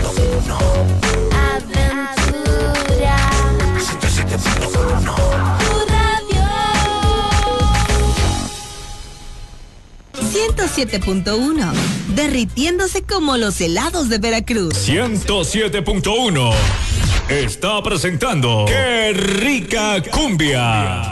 107.1 Aventura 107.1 Tu radio 107.1 derritiéndose como los helados de Veracruz. 107.1 está presentando ¡Qué rica cumbia!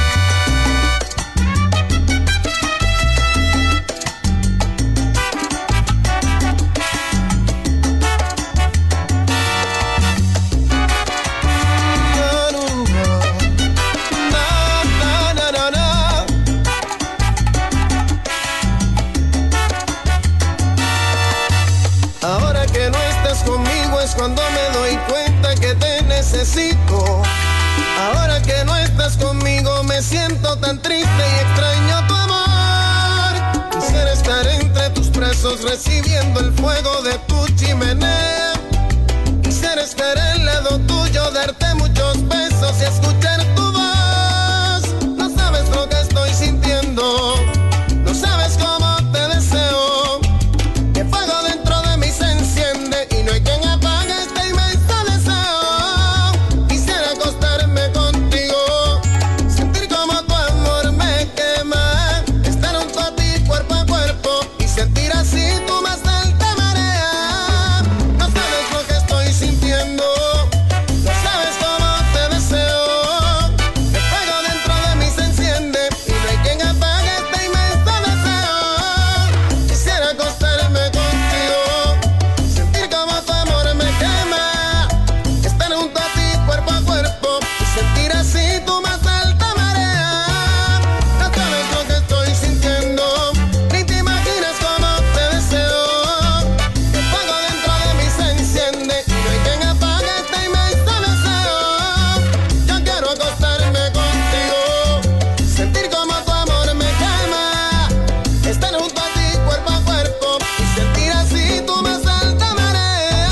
Ahora que no estás conmigo es cuando me doy cuenta que te necesito. Ahora que no estás conmigo me siento tan triste y extraño tu amor. Quisiera estar entre tus brazos recibiendo el fuego de tu chimenea. Quisiera estar al lado tuyo, darte muchos besos y escuchar tu voz. No sabes lo que estoy sintiendo, no sabes cómo te deseo. Que fuego dentro de mí se enciende y no hay quien apague este inmenso deseo. Quisiera acostarme contigo, sentir como tu amor me quema, estar junto a ti cuerpo a cuerpo y sentir así tu más alta marea. No sabes lo que estoy sintiendo, no sabes cómo te deseo. Que fuego dentro de mí se enciende y no hay quien apague este inmenso deseo. Quisiera acostarme contigo, sentir como tu amor me quema, estar junto a ti cuerpo a cuerpo y sentir así tu más alta marea. No sabes lo que estoy sintiendo, ni te imaginas cómo te deseo. Que fuego dentro de mí se enciende y no hay quien apague este inmenso deseo. Yo quiero acostarme contigo, sentir como tu amor me quema, estar junto a ti cuerpo a cuerpo y sentir así tu más alta marea.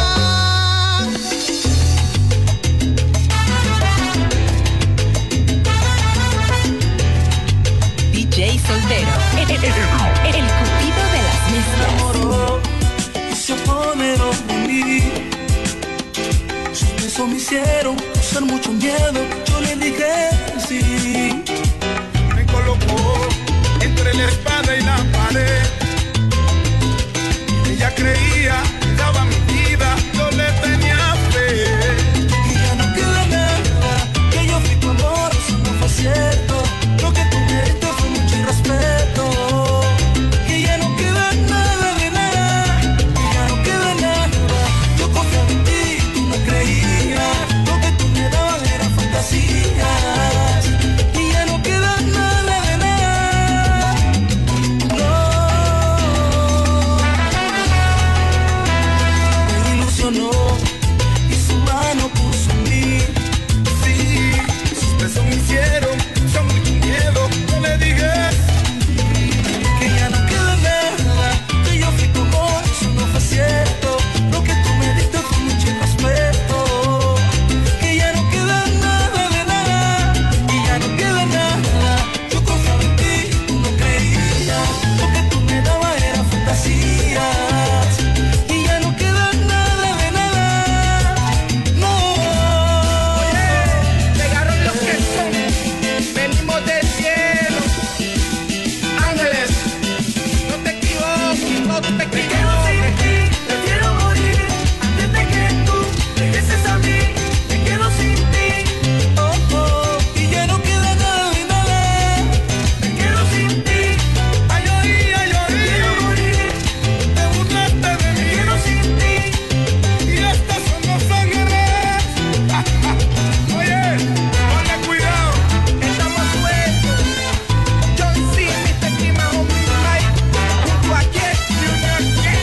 DJ Soltero, el cupido de las mezclas. enamoró y se apoderó de mí. Sus besos me hicieron pasar mucho miedo. Yo le dije sí. Me colocó entre la espada y la pared. Ella creía que daba mi vida, yo le tenía fe. Y ya no queda nada, que yo fui tu amor, eso no fue cierto. Lo que tú me diste fue mucho irrespeto. Y ya no queda nada de nada, y ya no queda nada. Yo confiaba en ti, tú no creías. Lo que tú me dabas eran fantasías. Y ya no queda nada de nada. No. Me ilusionó y su mano puso en mí. Sí, sus besos me hicieron pasar mucho miedo, yo le dije Que ya no queda nada, que yo fui tu amor, eso no fue cierto. Lo que tú me diste fue mucho respeto. Que ya no queda nada de nada, y ya no queda nada. Yo confiaba en ti, tú no creías. Lo que tú me dabas eran fantasías. Y ya no queda nada de nada. No. llegaron los que son, venimos del cielo. Ángeles, no te equivoques, no te equivoques. Prefiero morir antes de que tú regreses a mí. Me quedo sin ti. Oh, oh. Y ya no queda nada de nada. Me quedo sin ti. Ay, oí, Prefiero morir. te burlaste de Me mí quedo sin ti. y estas son los ángeles. Oye, ponle cuidado, estamos sueltos. John C, Mr. Clima, homie, Mike, junto a Jet Junior,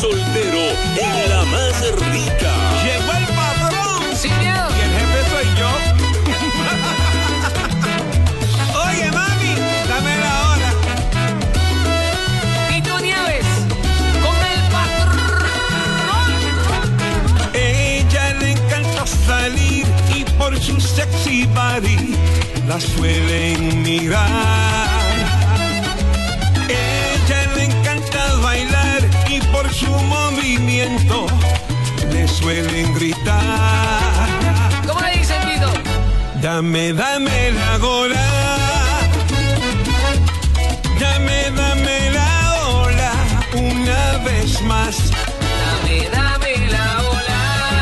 soltero en La Más Rica. Llegó el patrón. Sin miedo. Y el jefe soy yo. Oye, mami, dame la hora. Tito Nieves, con el patrón. Ella le encanta salir y por su sexy body la suelen mirar. Ella le encanta bailar y por su movimiento le suelen gritar. ¿Cómo le dicen, Tito? Dame, dame la hora. Dame, dame la ola una vez más. Dame, dame la ola.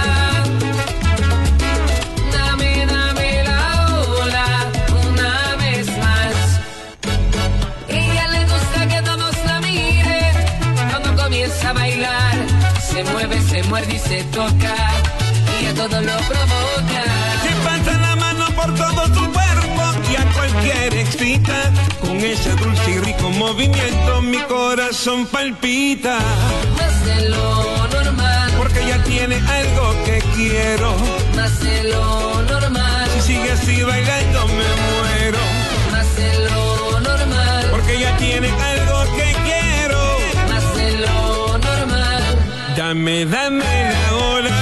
Dame, dame la ola una vez más. Ella le gusta que todos la miren. Cuando comienza a bailar, se mueve, se muerde y se toca. Y a todo lo provoca. Se pasa la mano por todo su cuerpo y a cualquiera excita. Con ese dulce y rico movimiento mi corazón palpita. Más de lo normal. Porque ella tiene algo que quiero. Más de lo normal. Si sigue así bailando me muero. Más de lo normal. Porque ella tiene algo que quiero. Más de lo normal. Dame, dame la hora.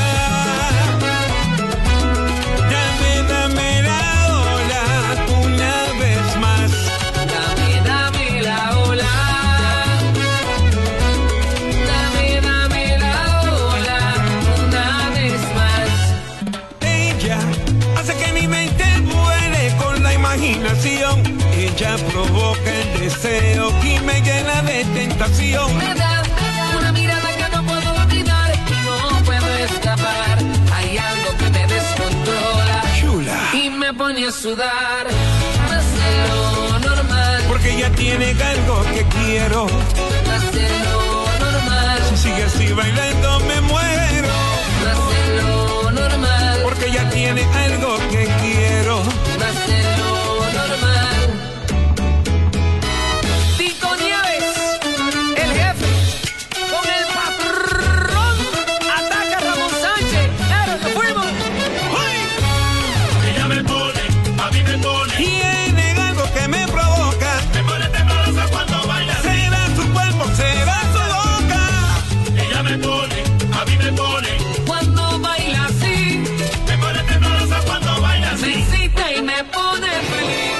Dame, dame la ola una vez más. Dame, dame la ola. Dame, dame la ola una vez más. Ella hace que mi mente vuele con la imaginación. Ella provoca el deseo y me llena de tentación. Me da una mirada que no puedo olvidar y no puedo escapar. Hay algo que me descontrola. Chula. Y me pone a sudar. Más de lo normal. Porque ella tiene algo que quiero. Más de lo normal. Si sigue así bailando me muero. Más de lo normal. Porque ella tiene algo que quiero. Más de lo normal. Tito Nieves, el jefe, con el patrón. Ataca a Ramón Sánchez. ¡Claro, nos fuimos! Ella me pone, a mí me pone. Tiene algo que me provoca. Me pone temblorosa cuando baila. Será su cuerpo, será su boca. Ella me pone, a mí me pone. Cuando baila así, Me pone temblorosa cuando baila me así. incita y me pone feliz.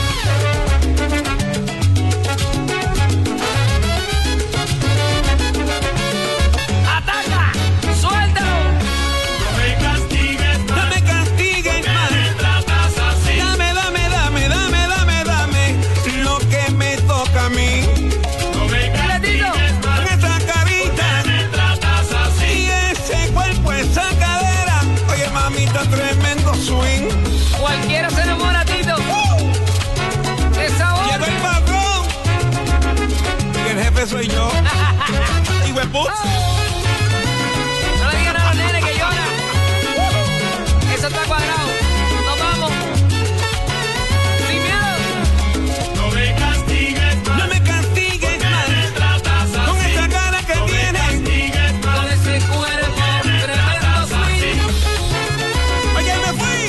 ¡Ataca! ¡Suéltalo! No me castigues No más, me castigues que más. me tratas así. Dame, dame, dame, dame, dame, dame lo que me toca a mí. No me castigues Con más, esa carita que me tratas así. y ese cuerpo, esa cadera. Oye, mamita, tremendo swing. Cualquiera se enamora, Tito. Esa voz. Llegó el patrón y el jefe soy yo. Y huepos. No le digan a los nenes que llora. Eso está cuadrado. Nos vamos. Sin miedo. No me castigues No más, me castigues que me más. tratas Con así. esa cara que No me tienes. castigues Con más, ese cuerpo tremendo swing. Oye, me fui.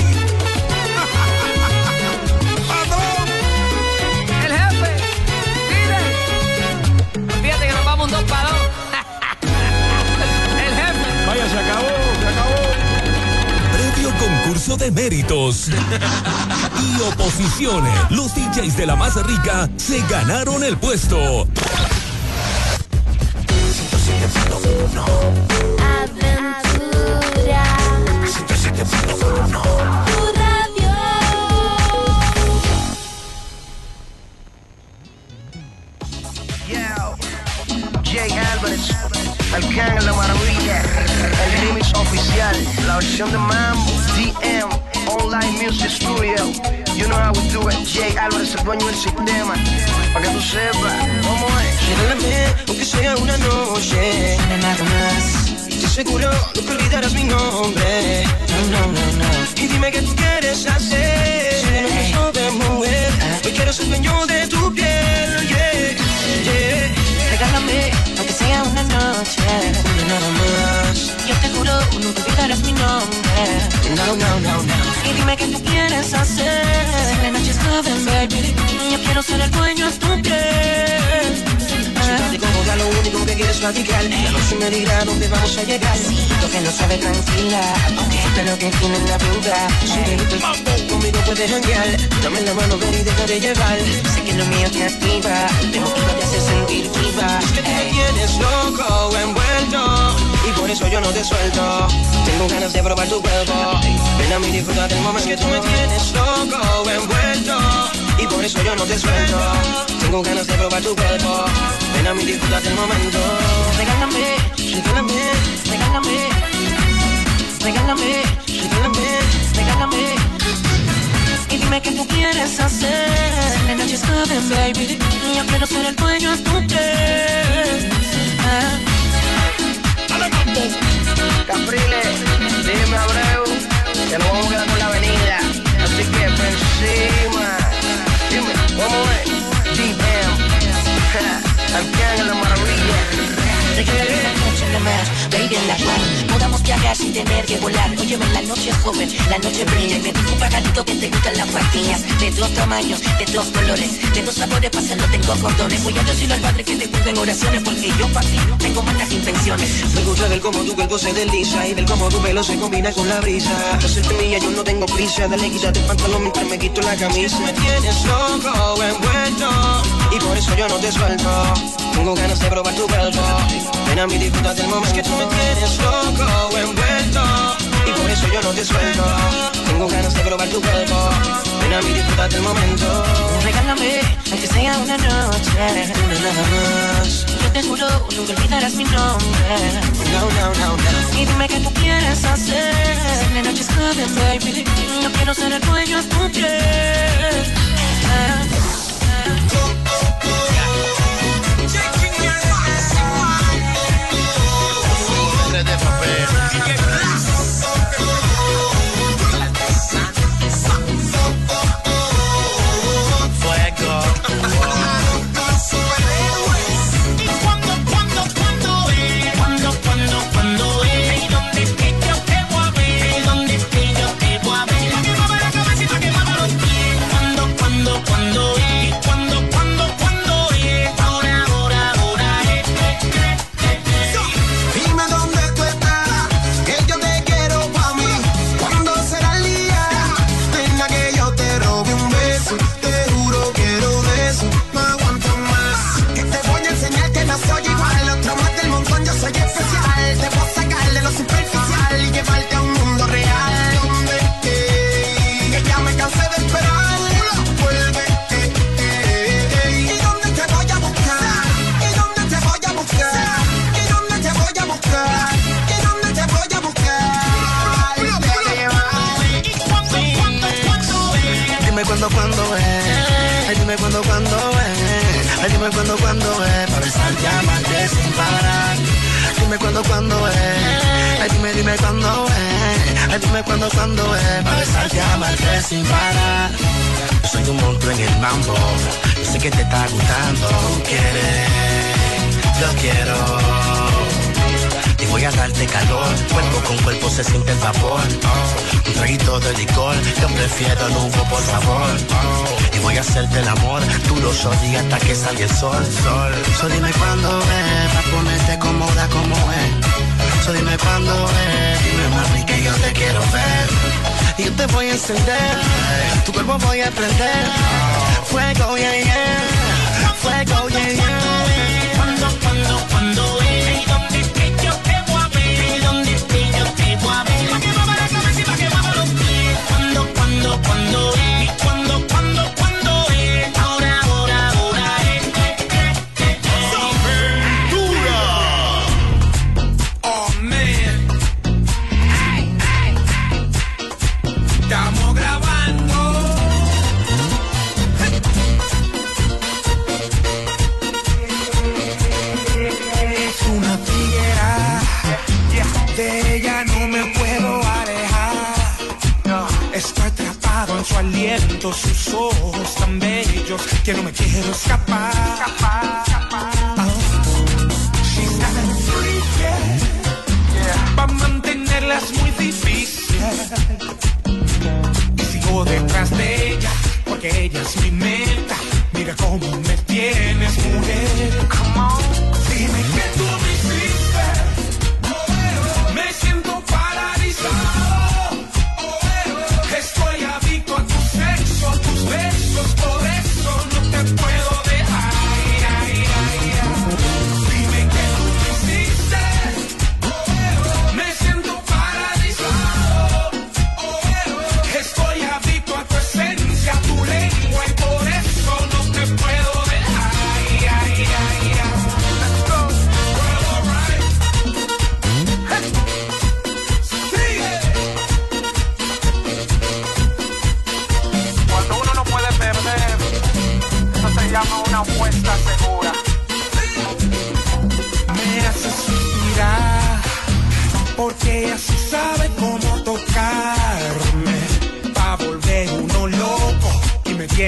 Patrón. El jefe. Mire. Fíjate que nos vamos 2 para 2. El jefe. Vaya, se acabó, se acabó. Previo concurso de méritos y oposiciones. Los DJs de La Más Rica se ganaron el puesto. Aventura. Tu radio. Jay Álvarez, Alcán en la maravilla, el remix oficial, la versión de Mambo, DM, Online Music Studio. You know how we do it, Jay Álvarez, el dueño del sistema, para que tú sepas, ¿cómo es? Regálame, aunque sea una noche, nada más. Estoy seguro de que olvidarás mi nombre. No. Y dime qué tú quieres hacer. Soy un beso de mujer. Hoy quiero ser dueño de tu piel. Yeah. Regálame, aunque sea una noche. olvidarás mi nombre. No, no, no, no. Y dime qué tú quieres hacer. Si la noche es joven, baby, yo quiero ser el dueño, ¿tú crees? Siéntate cómoda, lo único que quieres platicar. La noche me dirá dónde vamos a llegar. Lo que no sabe, tranquila, esto es lo que tiene la vida. Conmigo puedes janguear. Dame la mano, ven y déjate llevar. Sé que lo mío te activa, te motiva, te hace sentir viva. Es que tú me tienes loco, envuelto, y por eso yo no te suelto. Tengo ganas de probar tu cuerpo. Ven a mí, disfruta del momento. Es que tú me tienes loco, envuelto, y por eso yo no te suelto. Tengo ganas de probar tu cuerpo. Ven a mí, disfruta del momento. Regálame, regálame, regálame, regálame, regálame, regálame. Y dime qué tú quieres hacer. La noche es joven, baby, yo quiero ser el dueño, ¿tú crees? Capriles, dime Abreu, que nos vamos a quedar con la avenida. Así que por encima, dime, ¿cómo es? GM, Alcán en la maravilla. Baby, en la cual podamos viajar sin tener que volar. Óyeme, la noche es joven, la noche brilla. Y me dijo un pajarito que te gustan las pastillas de dos tamaños, de dos colores, de dos sabores, para hacerlo tengo condones. Voy a decirle al padre que te cuiden oraciones, porque yo para ti tengo malas intenciones. Me gusta ver cómo tu cuerpo se desliza y ver cómo tu pelo se combina con la brisa. Hacerte mía, yo no tengo prisa. Dale, quítate el pantalón mientras me quito la camisa. Me tienes loco, envuelto, y por eso yo no te suelto. Tengo ganas de probar tu cuerpo. Ven a mí, disfruta del momento. Es que tú me tienes loco, envuelto, y por eso yo no te suelto. Tengo ganas de probar tu cuerpo. Ven a mí, disfruta del momento. Regálame, aunque sea una noche, una nada más. yo te juro, nunca olvidarás mi nombre. No, no, no, no. Y dime qué tú quieres hacer. La noche es joven, baby, yo quiero ser el dueño, ¿tú crees? De papel. Fuego. ¿Y cuándo es? ¿Y dónde es que yo te voy a ver? ¿Y dónde es que yo te voy a ver? Que mueve la cabecita, que mueve los pies. ¿Cuándo es? ¿Y cuándo es? Ahora es. Dime dónde tú estás, que yo te quiero pa' mí. ¿Cuándo será el día? Venga que yo te robe un beso. Te juro quiero de eso, no aguanto más. Que te voy a enseñar que no soy igual. Otro más del montón, yo soy especial. Te voy a sacar de lo superficial y llevarte a un mundo real. Donde que ya me cansé de esperar. Vuelve, ¿y dónde te voy a buscar? ¿Y dónde te voy a buscar? ¿Y dónde te voy a buscar? ¿Y dónde te voy a buscar? Dime cuándo es. Ay, dime cuándo es. Ay, dime cuándo es. Para besar, llamarte sin parar. Dime cuándo es. Ay, dime cuándo es. Ay, dime cuándo es. Para besar, llamarte sin parar. Yo soy un monstruo en el mambo. Yo sé que te está gustando. Tú quieres, yo quiero. Y voy a darte calor, cuerpo con cuerpo se siente el vapor. Un traguito de licor, yo prefiero el Hugo, por favor. Y voy a hacerte el amor, duro y hasta que salga el sol. So dime cuándo es, pa' ponerte cómoda como es. So dime cuándo es, dime mami que yo te quiero ver. Y yo te voy a encender, tu cuerpo voy a prender. Fuego, yeah, yeah. Fuego, yeah, yeah. ¿Cuándo es? ¿Y dónde es que yo te voy a ver? ¿Y dónde es que yo te voy a ver? Pa' que mueva la cabecita, que mueva los pies. ¿Cuándo es? ¿Y cuándo es? Ahora es. ¡Aventura! Oh, man. Estamos grabando. Es una tiguera, de ella no me puedo alejar. Estoy atrapado en su aliento, sus ojos tan bellos, que no me quiero escapar. She's got a freak, yeah. Pa' mantenerlas muy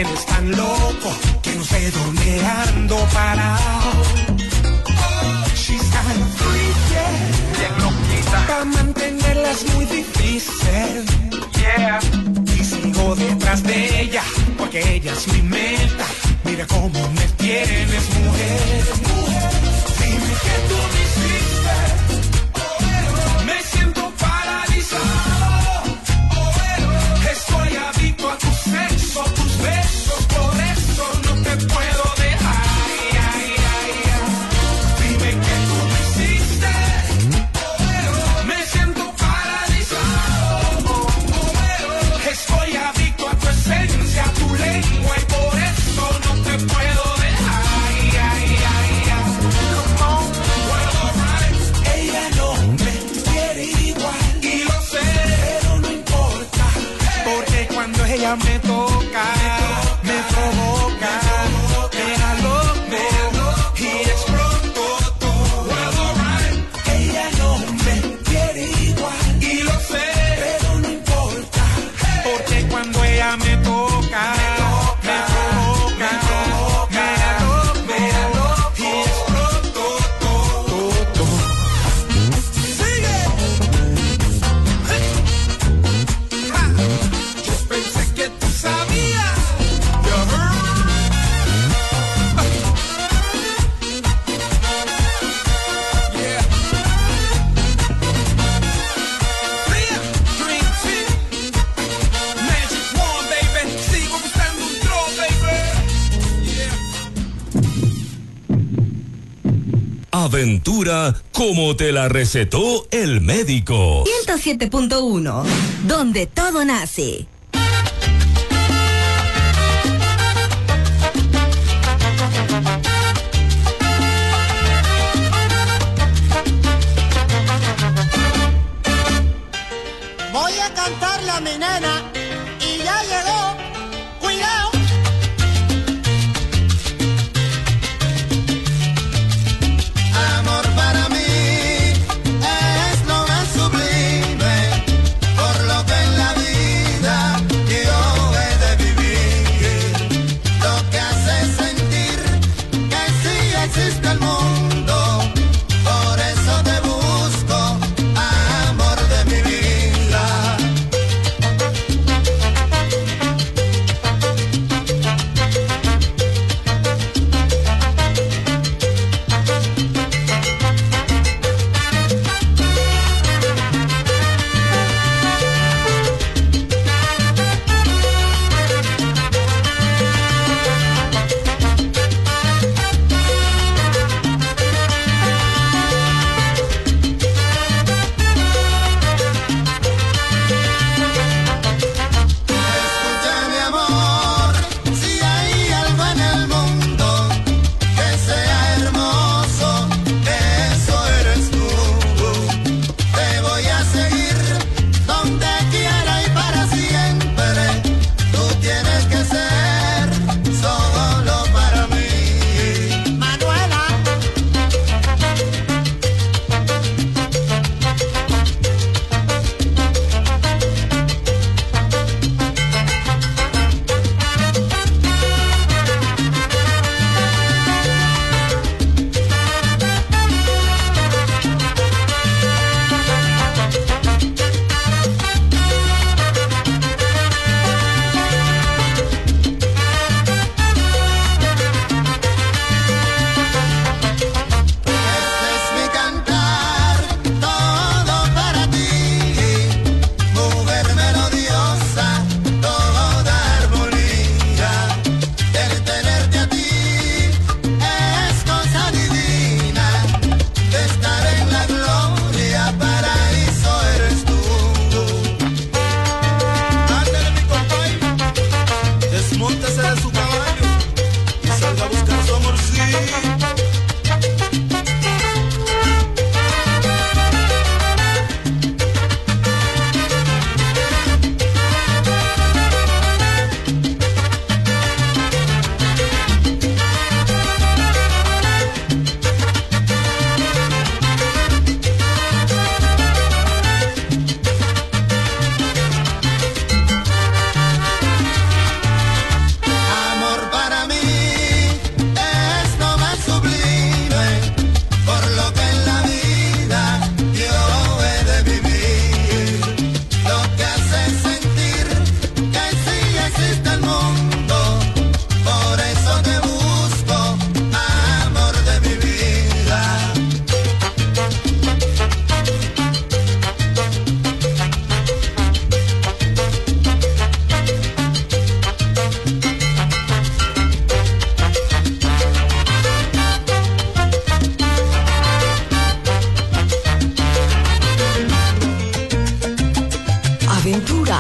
él es tan loco que no sé dónde ando parado. She's kind of freaky, bien loquita. Pa' mantenerla es muy difícil. Yeah. Y sigo detrás de ella porque ella es mi meta. Mira cómo me tienes, mujer, mujer. Dime que tú me hiciste. Me siento paralizado. Estoy adicto a tu sexo, tus besos, por eso no te puedo dejar. Dime que tú me hiciste. Me siento paralizado. Estoy adicto a tu esencia, a tu lengua y por eso no te puedo dejar. Ella no me quiere igual y lo sé, pero no importa, porque cuando ella me toca, me provoca, me da loco y exploto todo. Ella no me quiere igual y lo sé, pero no importa, porque cuando ella me toca, me provoca, me da loco y exploto todo. Sigue. Yo pensé que tú sabías. Yeah. Dream Team. Magic One, baby. Sigo buscando un draw, baby. Yeah. Aventura como te la recetó el médico. 107.1, donde todo nace. Voy a cantarle a mi nena y ya llegó. Cuidado. Amor para mí es lo más sublime, por lo que en la vida yo he de vivir, lo que hace sentir que sí existe el mundo, por eso te busco, amor de mi vida.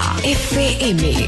Rumba FM.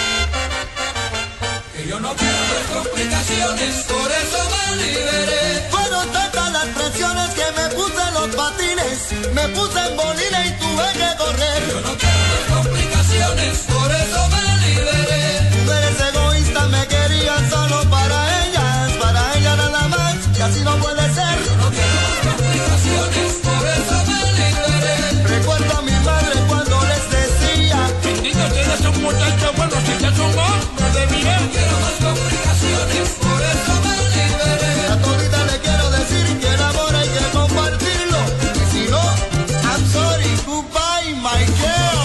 Yo no quiero más complicaciones, por eso me liberé. las presiones que me puse en los patines, me puse en bolina y tuve que correr. Yo no quiero más complicaciones, por eso me liberé. Mujeres egoístas me querían solo para ellas nada más, y así no puede ser. Yo no quiero más complicaciones, por eso me liberé. Recuerdo a mi madre cuando les decía: bendito, tienes un muchacho bueno, si te sumo, no debería. No quiero más complicaciones, por eso me liberé. A todita le quiero decir que el amor hay que compartirlo, y si no, I'm sorry, goodbye, my girl.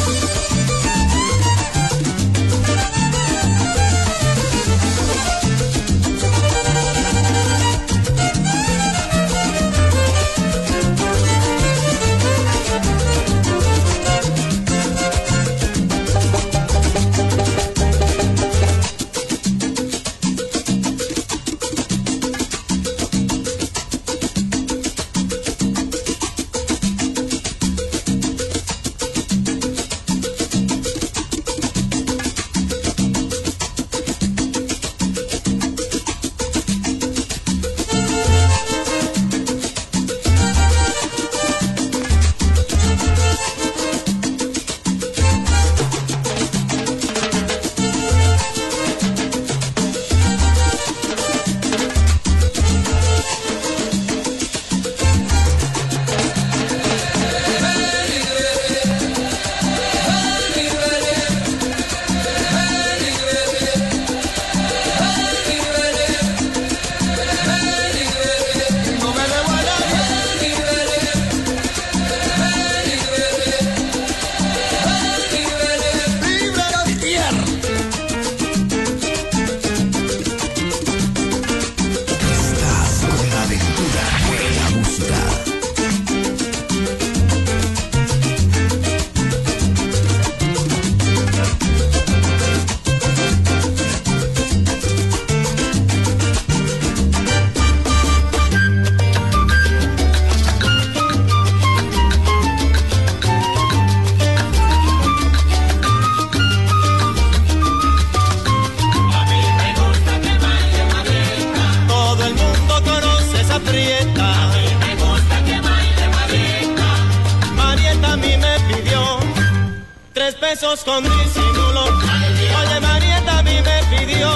Con disimulo. Oye, Marieta a mí me pidió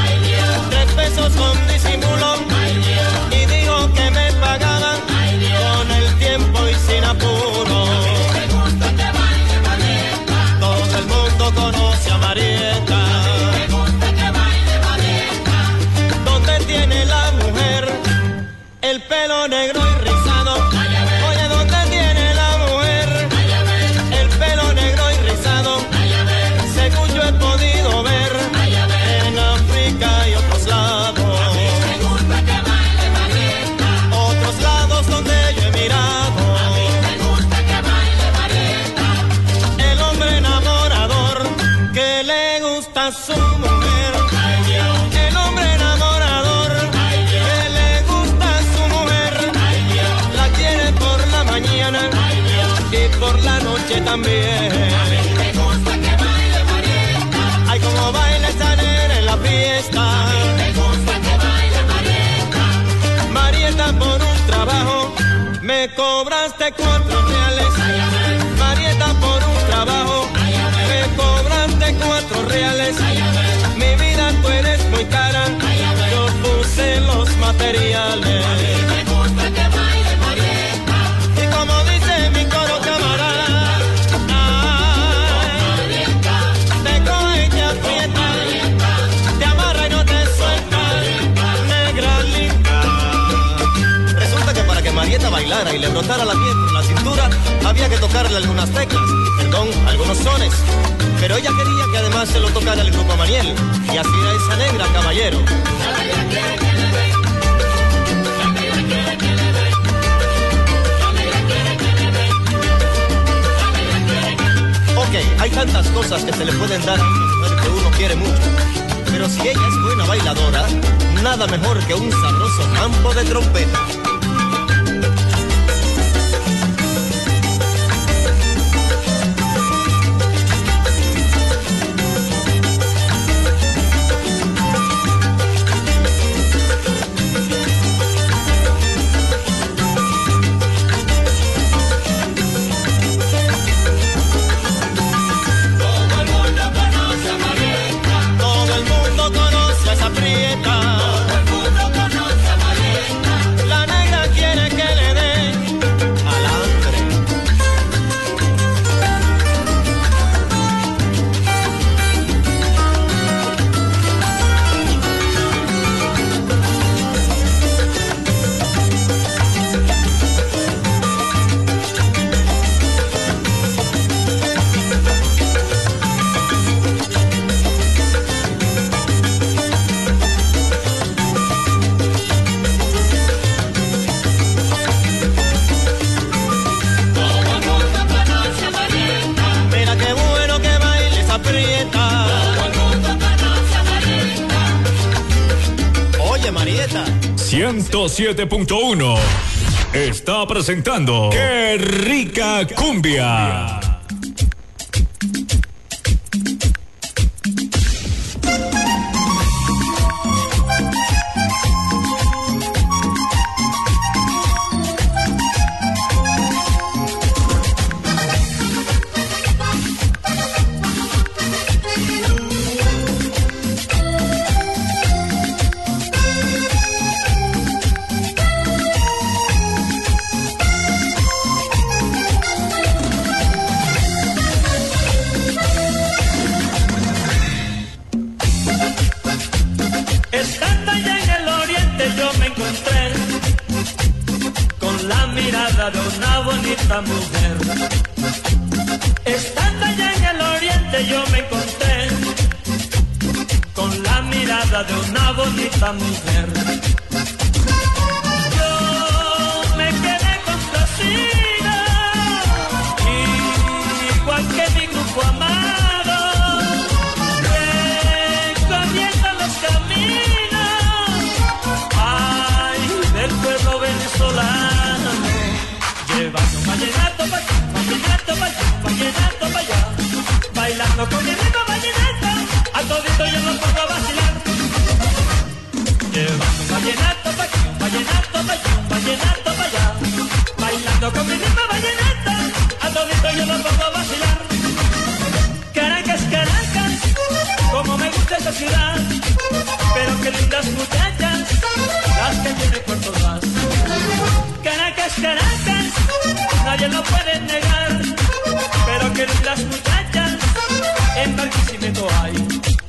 3 pesos con disimulo y dijo que me pagaban con el tiempo y sin apuro. Todo el mundo conoce a Marieta. ¿Dónde tiene la mujer el pelo negro y rizado? Oye, ¿dónde tiene la mujer el pelo negro y rizado? Según yo he podido ver en África y otros lados. Otros lados donde yo he mirado. El hombre enamorador que le gusta a su mujer. El hombre enamorador que le gusta a su mujer. La quiere por la mañana y por la noche también. Ay, como baila esa nena en la fiesta. Marieta, por un trabajo me cobraste 4 reales. Marieta, por un trabajo me cobraste 4 reales. Mi vida, tú eres muy cara. Yo puse los materiales. Y como dice mi coro camarada, te coge y te aprieta, te amarra y no te suelta, negra linda. Resulta que para que Marieta bailara y le brotara la piel por la cintura, había que tocarle algunas teclas, perdón, algunos sones. Pero ella quería que además se lo tocara el grupo Maniel, y así era esa negra, caballero. Ok, hay tantas cosas que se le pueden dar a una mujer que uno quiere mucho, pero si ella es buena bailadora, nada mejor que un sabroso campo de trompeta. 107.1 está presentando ¡Qué rica cumbia! Estando allá en el oriente yo me encontré con la mirada de una bonita mujer. Estando allá en el oriente yo me encontré con la mirada de una bonita mujer. Yo me quedé complacida, igual que mi grupo amado, recorriendo los caminos, ay, del pueblo venezolano, llevando vallenato pa' aquí, vallenato pa' allá, vallenato pa' allá, bailando con mi ritmo vallenato, a todito yo lo pongo a vacilar. Llevando vallenato pa' aquí, vallenato pa' allá, vallenato pa' allá, bailando con mi ritmo vallenato, a todito yo lo pongo a vacilar. Caracas, Caracas, como me gusta esa ciudad, pero qué lindas muchachas, las que tiene Puerto Ordaz. Caracas, Caracas, nadie lo puede negar, pero qué lindas muchachas, en Barquisimeto hay.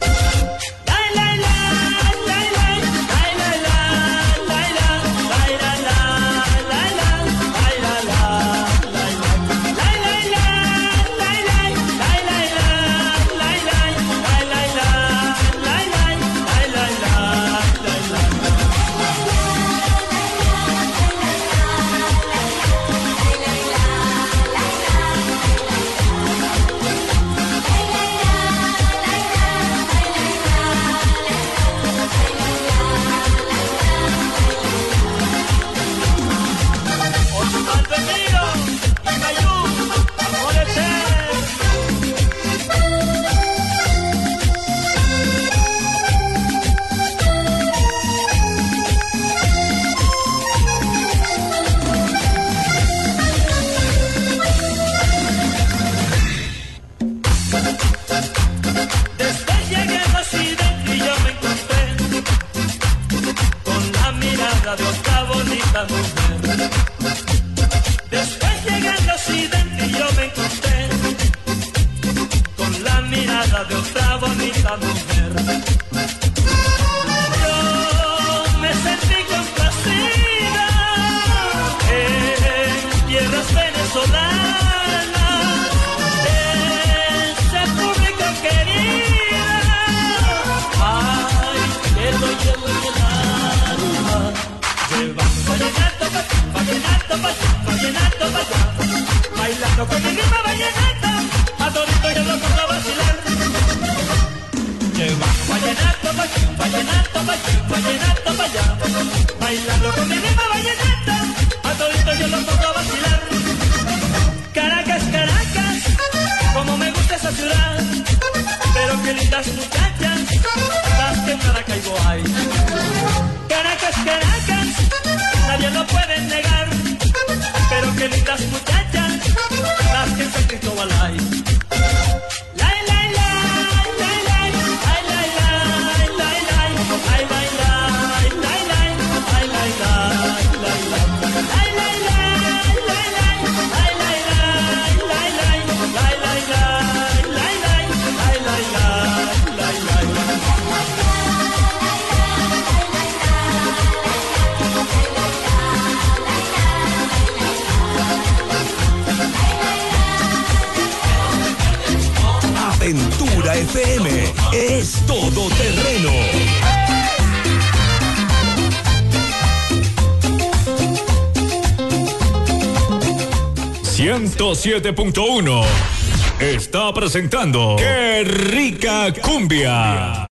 Después llegué al occidente y yo me encontré con la mirada de otra bonita mujer. Después llegué al occidente y yo me encontré con la mirada de otra bonita mujer. Yo me sentí complacida en tierras venezolanas. Vallenato pa' allá, vallenato pa' allá, bailando con mi ritmo vallenato, a todito yo lo pongo a vacilar. Llevando vallenato pa' aquí, vallenato pa' allá, vallenato pa' allá, bailando con mi ritmo vallenato, a todito yo lo pongo a vacilar. Caracas, Caracas, como me gusta esa ciudad, pero qué lindas muchachas, las que en Maracaibo hay. Caracas, Caracas, nadie lo puede negar, pero qué lindas muchachas, las que en San Cristóbal hay. Aventura FM es todo terreno. ...107.1 está presentando ¡Qué rica cumbia!